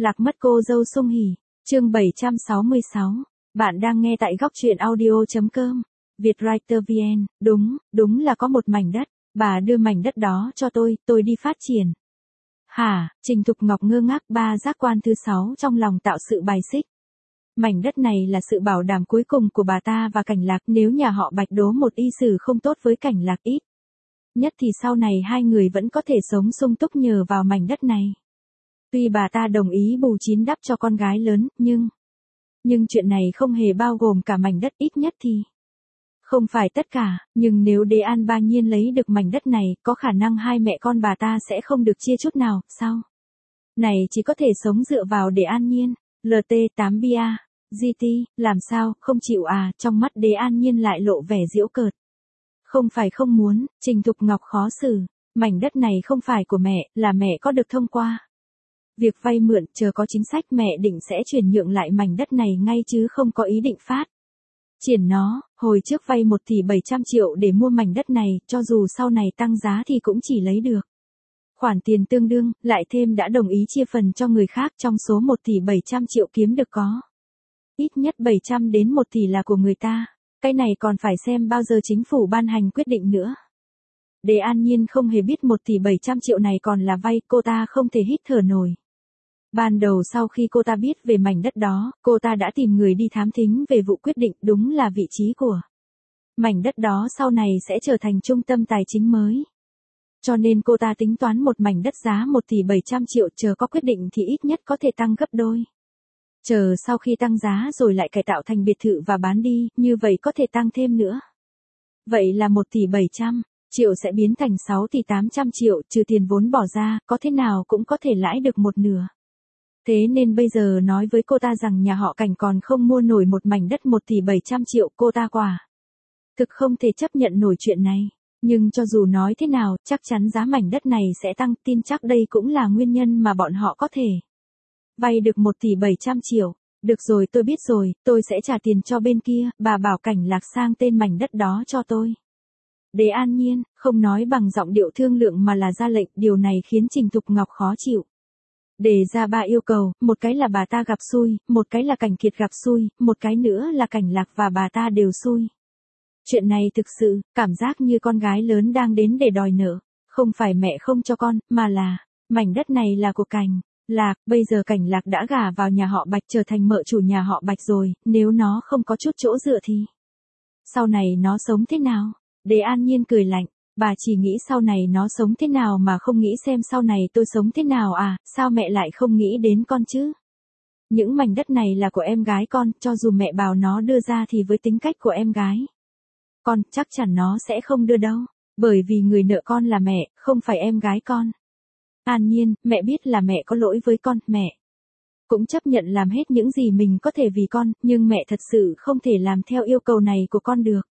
Lạc mất cô dâu Sung Hỉ, chương 766. Bạn đang nghe tại góc truyện audio.com. Vietwriter VN, đúng là có một mảnh đất, bà đưa mảnh đất đó cho tôi đi phát triển. Hả, Trình Thục Ngọc ngơ ngác, ba giác quan thứ 6 trong lòng tạo sự bài xích. Mảnh đất này là sự bảo đảm cuối cùng của bà ta và Cảnh Lạc, nếu nhà họ Bạch đố một y sử không tốt với Cảnh Lạc ít nhất thì sau này hai người vẫn có thể sống sung túc nhờ vào mảnh đất này. Tuy bà ta đồng ý bù chín đắp cho con gái lớn, nhưng chuyện này không hề bao gồm cả mảnh đất, ít nhất thì không phải tất cả, nhưng nếu Đế An Ba Nhiên lấy được mảnh đất này, có khả năng hai mẹ con bà ta sẽ không được chia chút nào, sau này chỉ có thể sống dựa vào Đế An Nhiên. LT8 Bia, GT, làm sao, không chịu à, trong mắt Đế An Nhiên lại lộ vẻ giễu cợt. Không phải không muốn, Trình Thục Ngọc khó xử, mảnh đất này không phải của mẹ, là mẹ có được thông qua việc vay mượn, chờ có chính sách mẹ định sẽ chuyển nhượng lại mảnh đất này ngay chứ không có ý định phát triển nó. Hồi trước vay 1 tỷ 700 triệu để mua mảnh đất này, cho dù sau này tăng giá thì cũng chỉ lấy được khoản tiền tương đương, lại thêm đã đồng ý chia phần cho người khác, trong số 1 tỷ 700 triệu kiếm được có ít nhất 700 đến 1 tỷ là của người ta. Cái này còn phải xem bao giờ chính phủ ban hành quyết định nữa. Đế An Nhiên không hề biết 1 tỷ 700 triệu này còn là vay, cô ta không thể hít thở nổi. Ban đầu sau khi cô ta biết về mảnh đất đó, cô ta đã tìm người đi thám thính về vụ quyết định, đúng là vị trí của mảnh đất đó sau này sẽ trở thành trung tâm tài chính mới. Cho nên cô ta tính toán một mảnh đất giá 1 tỷ 700 triệu, chờ có quyết định thì ít nhất có thể tăng gấp đôi. Chờ sau khi tăng giá rồi lại cải tạo thành biệt thự và bán đi, như vậy có thể tăng thêm nữa. Vậy là 1 tỷ 700 triệu sẽ biến thành 6 tỷ 800 triệu, trừ tiền vốn bỏ ra, có thế nào cũng có thể lãi được một nửa. Thế nên bây giờ nói với cô ta rằng nhà họ Cảnh còn không mua nổi một mảnh đất 1 tỷ 700 triệu, cô ta quả thực không thể chấp nhận nổi chuyện này. Nhưng cho dù nói thế nào, chắc chắn giá mảnh đất này sẽ tăng, tin chắc đây cũng là nguyên nhân mà bọn họ có thể vay được 1 tỷ 700 triệu. Được rồi, tôi biết rồi, tôi sẽ trả tiền cho bên kia, bà bảo Cảnh Lạc sang tên mảnh đất đó cho tôi. Đế An Nhiên, không nói bằng giọng điệu thương lượng mà là ra lệnh, điều này khiến Trình Thục Ngọc khó chịu. Đề ra 3 yêu cầu, một cái là bà ta gặp xui, một cái là Cảnh Kiệt gặp xui, một cái nữa là Cảnh Lạc và bà ta đều xui. Chuyện này thực sự, cảm giác như con gái lớn đang đến để đòi nợ. Không phải mẹ không cho con, mà là, mảnh đất này là của Cảnh Lạc, bây giờ Cảnh Lạc đã gả vào nhà họ Bạch, trở thành mợ chủ nhà họ Bạch rồi, nếu nó không có chút chỗ dựa thì sau này nó sống thế nào? Đế An Nhiên cười lạnh, bà chỉ nghĩ sau này nó sống thế nào mà không nghĩ xem sau này tôi sống thế nào à, sao mẹ lại không nghĩ đến con chứ? Những mảnh đất này là của em gái con, cho dù mẹ bảo nó đưa ra thì với tính cách của em gái con, chắc chắn nó sẽ không đưa đâu, bởi vì người nợ con là mẹ, không phải em gái con. An Nhiên, mẹ biết là mẹ có lỗi với con, mẹ cũng chấp nhận làm hết những gì mình có thể vì con, nhưng mẹ thật sự không thể làm theo yêu cầu này của con được.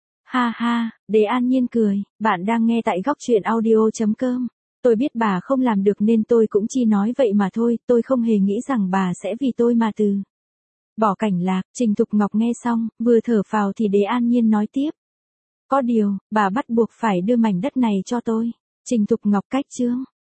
Ha ha, Đế An Nhiên cười, bạn đang nghe tại góc truyện audio.com. Tôi biết bà không làm được nên tôi cũng chỉ nói vậy mà thôi, tôi không hề nghĩ rằng bà sẽ vì tôi mà từ bỏ Cảnh Lạc. Trình Thục Ngọc nghe xong, vừa thở phào thì Đế An Nhiên nói tiếp. Có điều, bà bắt buộc phải đưa mảnh đất này cho tôi. Trình Thục Ngọc cách chương